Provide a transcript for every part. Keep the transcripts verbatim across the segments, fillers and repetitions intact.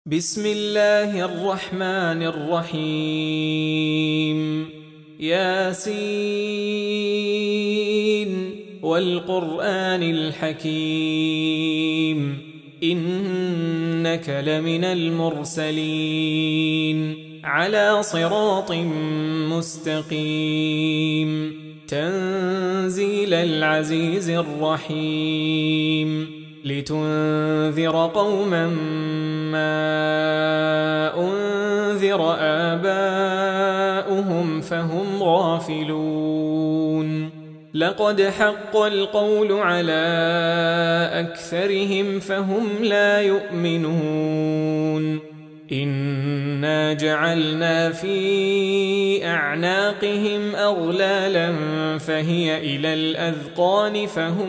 بسم الله الرحمن الرحيم ياسين والقرآن الحكيم إنك لمن المرسلين على صراط مستقيم تنزيل العزيز الرحيم لتنذر قوما ما أنذر آباؤهم فهم غافلون لقد حق القول على أكثرهم فهم لا يؤمنون إنا جعلنا في أعناقهم أغلالا فهي إلى الأذقان فهم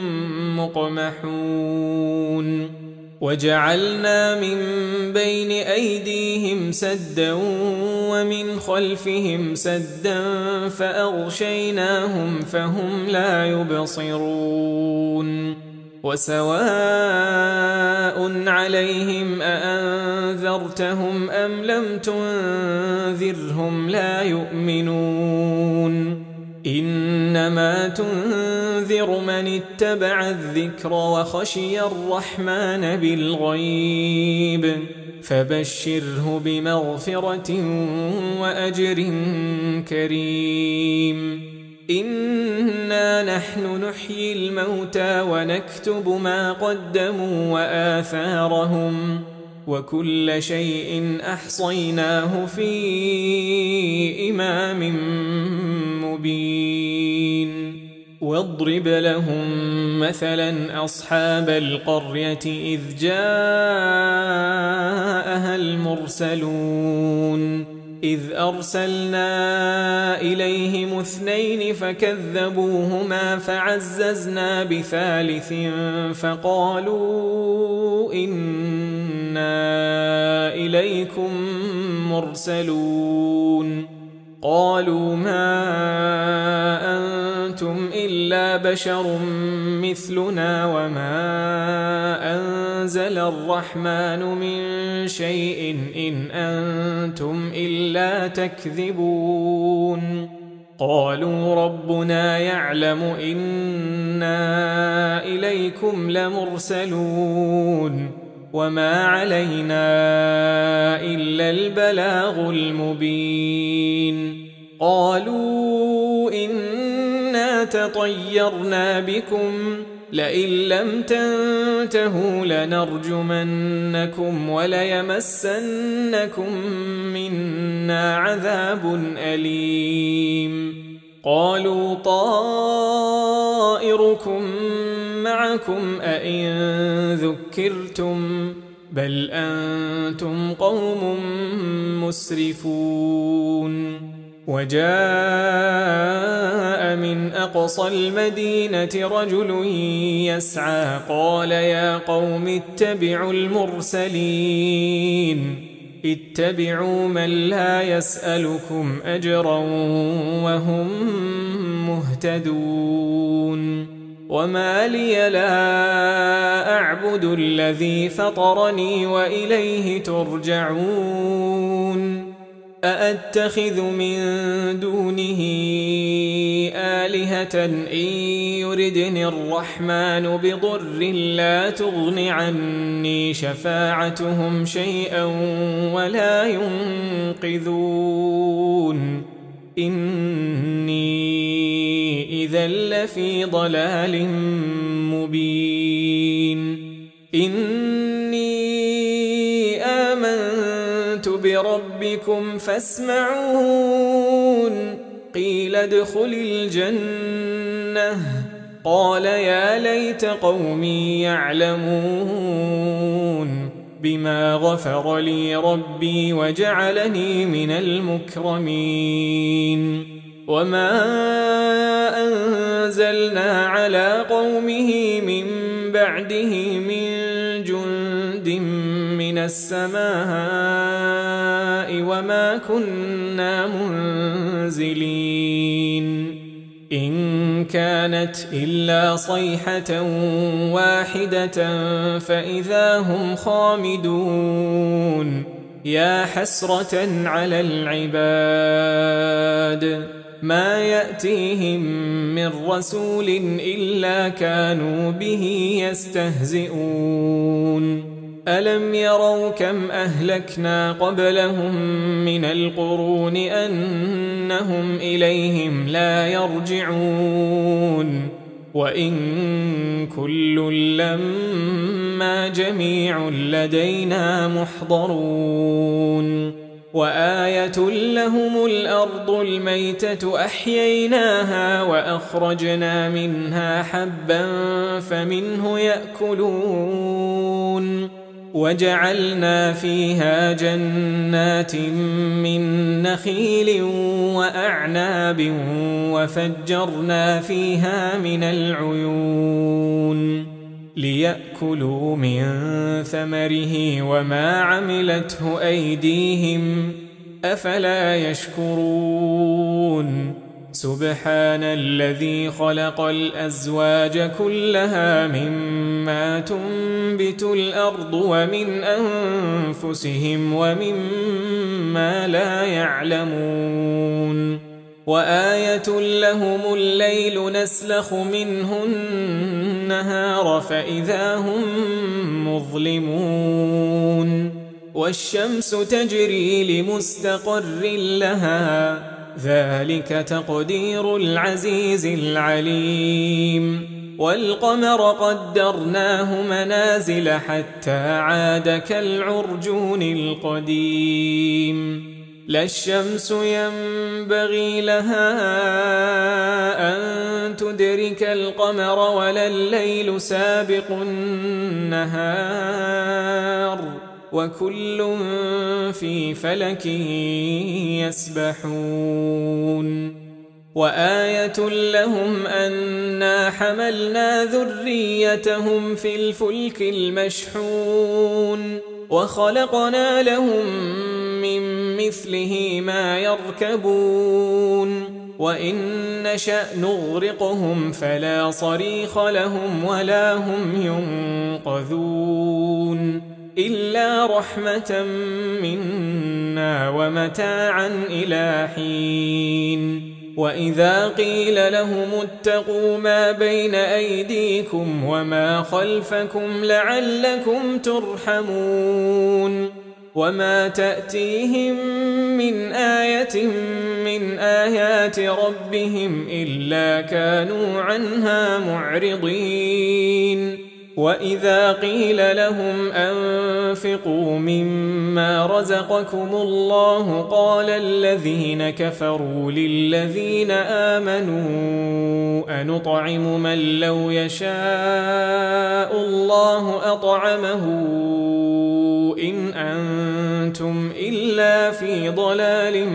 مقمحون وجعلنا من بين أيديهم سدا ومن خلفهم سدا فأغشيناهم فهم لا يبصرون وسواء عليهم أأنذرتهم أم لم تنذرهم لا يؤمنون إنما تنذر من اتبع الذكر وخشي الرحمن بالغيب فبشره بمغفرة وأجر كريم إنا نحن نحيي الموتى ونكتب ما قدموا وآثارهم وكل شيء أحصيناه في إمام مبين واضرب لهم مثلا أصحاب القرية إذ جاءها المرسلون إذ أرسلنا إليهم اثنين فكذبوهما فعززنا بثالث فقالوا إنا إليكم مرسلون قالوا ما أنتم إلا بشر مثلنا وما أنزل الرحمن من شيء إن أنتم إلا تكذبون قالوا ربنا يعلم إنا إليكم لمرسلون وما علينا إلا البلاغ المبين قالوا إنا تطيرنا بكم لئن لم تنتهوا لنرجمنكم وليمسنكم منا عذاب أليم قالوا طائركم معكم أئن ذكرتم بل أنتم قوم مسرفون وجاء من أقصى المدينة رجل يسعى قال يا قوم اتبعوا المرسلين اتبعوا من لا يسألكم أجرا وهم مهتدون وما لي لا أعبد الذي فطرني وإليه ترجعون أأتخذ من دونه آلهة إن يردني الرحمن بضر لا تغن عني شفاعتهم شيئا ولا ينقذون إني إذا لفي ضلال مبين إني آمنت بربكم فاسمعون قيل ادخل الجنة قال يا ليت قومي يعلمون بما غفر لي ربي وجعلني من المكرمين وما أنزلنا على قومه من بعده من جند من السماء وما كنا منزلين إن كانت إلا صيحة واحدة فإذا هم خامدون يا حسرة على العباد ما يأتيهم من رسول إلا كانوا به يستهزئون ألم يروا كم أهلكنا قبلهم من القرون أنهم إليهم لا يرجعون وإن كل لما جميع لدينا محضرون وآية لهم الأرض الميتة أحييناها وأخرجنا منها حبا فمنه يأكلون وجعلنا فيها جنات من نخيل وأعناب وفجرنا فيها من العيون ليأكلوا من ثمره وما عملته أيديهم أفلا يشكرون سبحان الذي خلق الأزواج كلها مما تنبت الأرض ومن أنفسهم ومما لا يعلمون وآية لهم الليل نسلخ منه النهار فإذا هم مظلمون والشمس تجري لمستقر لها ذلك تقدير العزيز العليم والقمر قدرناه منازل حتى عاد كالعرجون القديم لا الشمس ينبغي لها أن تدرك القمر ولا الليل سابق النهار وكل في فلك يسبحون وآية لهم أنا حملنا ذريتهم في الفلك المشحون وخلقنا لهم من مثله ما يركبون وإن نشأ نغرقهم فلا صريخ لهم ولا هم ينقذون إلا رحمة منا ومتاعا إلى حين وإذا قيل لهم اتقوا ما بين أيديكم وما خلفكم لعلكم ترحمون وما تأتيهم من آية من آيات ربهم إلا كانوا عنها معرضين وإذا قيل لهم أنفقوا مما رزقكم الله قال الذين كفروا للذين آمنوا أنطعم من لو يشاء الله أطعمه إن أنتم إلا في ضلال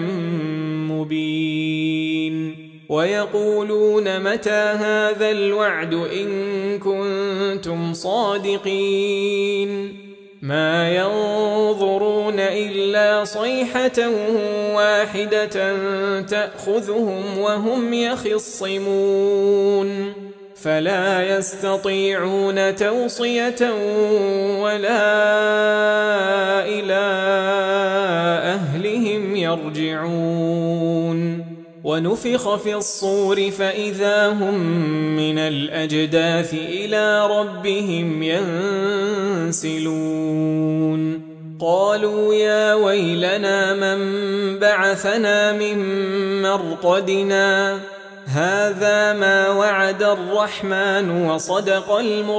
مبين ويقولون متى هذا الوعد إن كنتم صادقين ما ينظرون إلا صيحة واحدة تأخذهم وهم يخصمون فلا يستطيعون توصية ولا إلى أهلهم يرجعون ونفخ في الصور فإذا هم من الأجداث إلى ربهم ينسلون قالوا يا ويلنا من بعثنا من مرقدنا هذا ما وعد الرحمن وصدق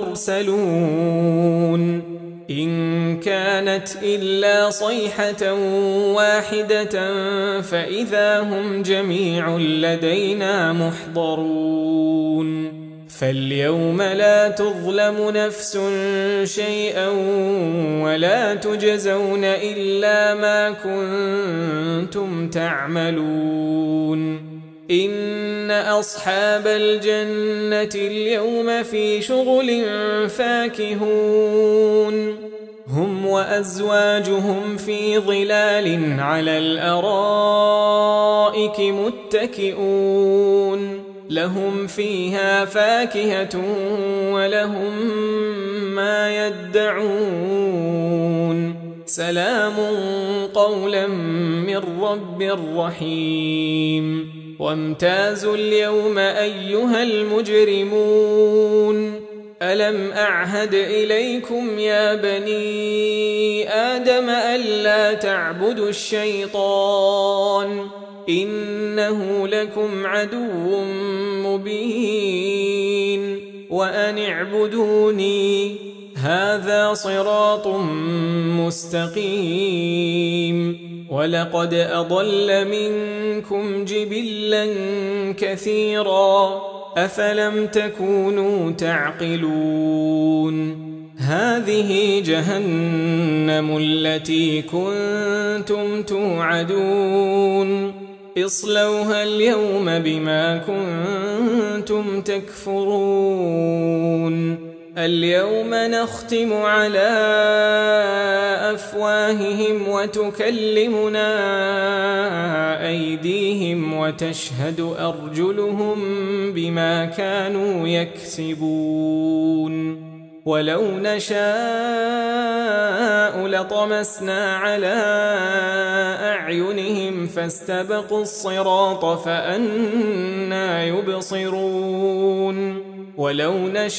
المرسلون إن كانت إلا صيحة واحدة فإذا هم جميع لدينا محضرون فاليوم لا تظلم نفس شيئا ولا تجزون إلا ما كنتم تعملون إن أصحاب الجنة اليوم في شغل فاكهون هم وأزواجهم في ظلال على الأرائك متكئون لهم فيها فاكهة ولهم ما يدعون سلام قولا من رب رحيم وامتازوا اليوم أيها المجرمون ألم أعهد إليكم يا بني آدم ألا تعبدوا الشيطان إنه لكم عدو مبين وأن اعبدوني هذا صراط مستقيم ولقد أضل منكم جبلا كثيرا أفلم تكونوا تعقلون هذه جهنم التي كنتم توعدون اصلوها اليوم بما كنتم تكفرون اليوم نختم على أفواههم وتكلمنا أيديهم وتشهد أرجلهم بما كانوا يكسبون ولو نشاء لطمسنا على أعينهم فاستبقوا الصراط فأنى يبصرون ولو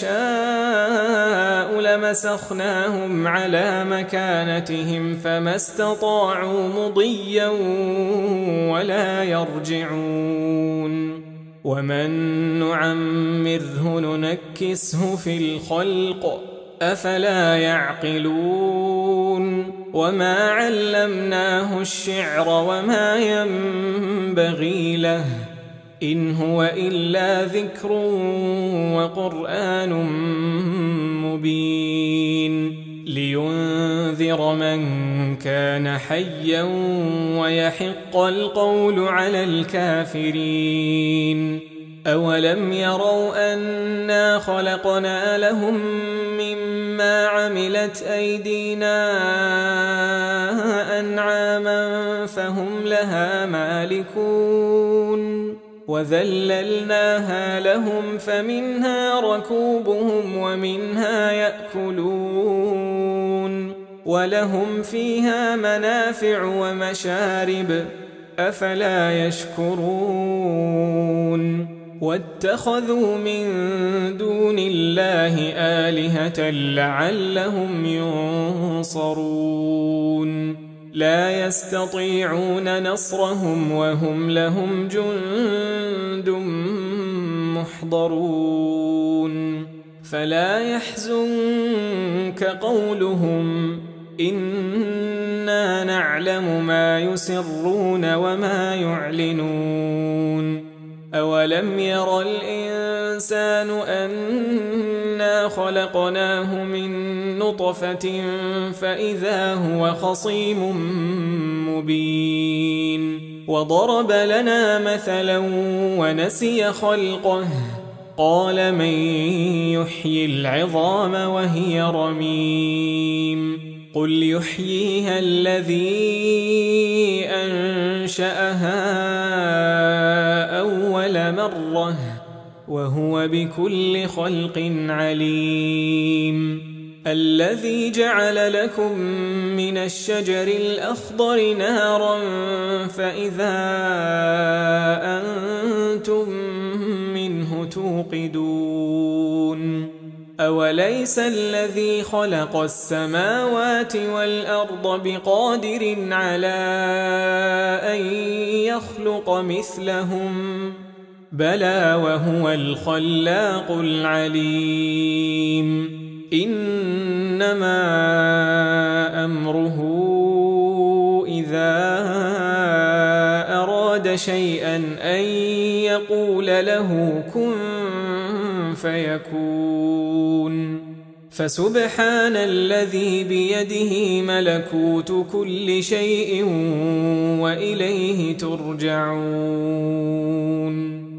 نشاء لمسخناهم على مكانتهم فما استطاعوا مضيا ولا يرجعون ومن نعمره ننكسه في الخلق أفلا يعقلون وما علمناه الشعر وما ينبغي له إن هو إلا ذكر وقرآن مبين لينذر من كان حيا ويحق القول على الكافرين أولم يروا أنا خلقنا لهم مما عملت أيدينا أنعاما فهم لها مالكون وذللناها لهم فمنها ركوبهم ومنها يأكلون ولهم فيها منافع ومشارب أفلا يشكرون واتخذوا من دون الله آلهة لعلهم ينصرون لا يستطيعون نصرهم وهم لهم جند محضرون فلا يحزنك قولهم إنا نعلم ما يسرون وما يعلنون أولم ير الإنسان أنا خلقناه من نطفة فإذا هو خصيم مبين وضرب لنا مثلا ونسي خلقه قال من يحيي العظام وهي رميم قل يحييها الذي أنشأها أول مرة وهو بكل خلق عليم الذي جعل لكم من الشجر الأخضر نارا فإذا أنتم منه توقدون أوليس الذي خلق السماوات والأرض بقادر على أن يخلق مثلهم بلى وهو الخلاق العليم إنما أمره إذا أراد شيئا أن يقول له كن فيكون فسبحان الذي بيده ملكوت كل شيء وإليه ترجعون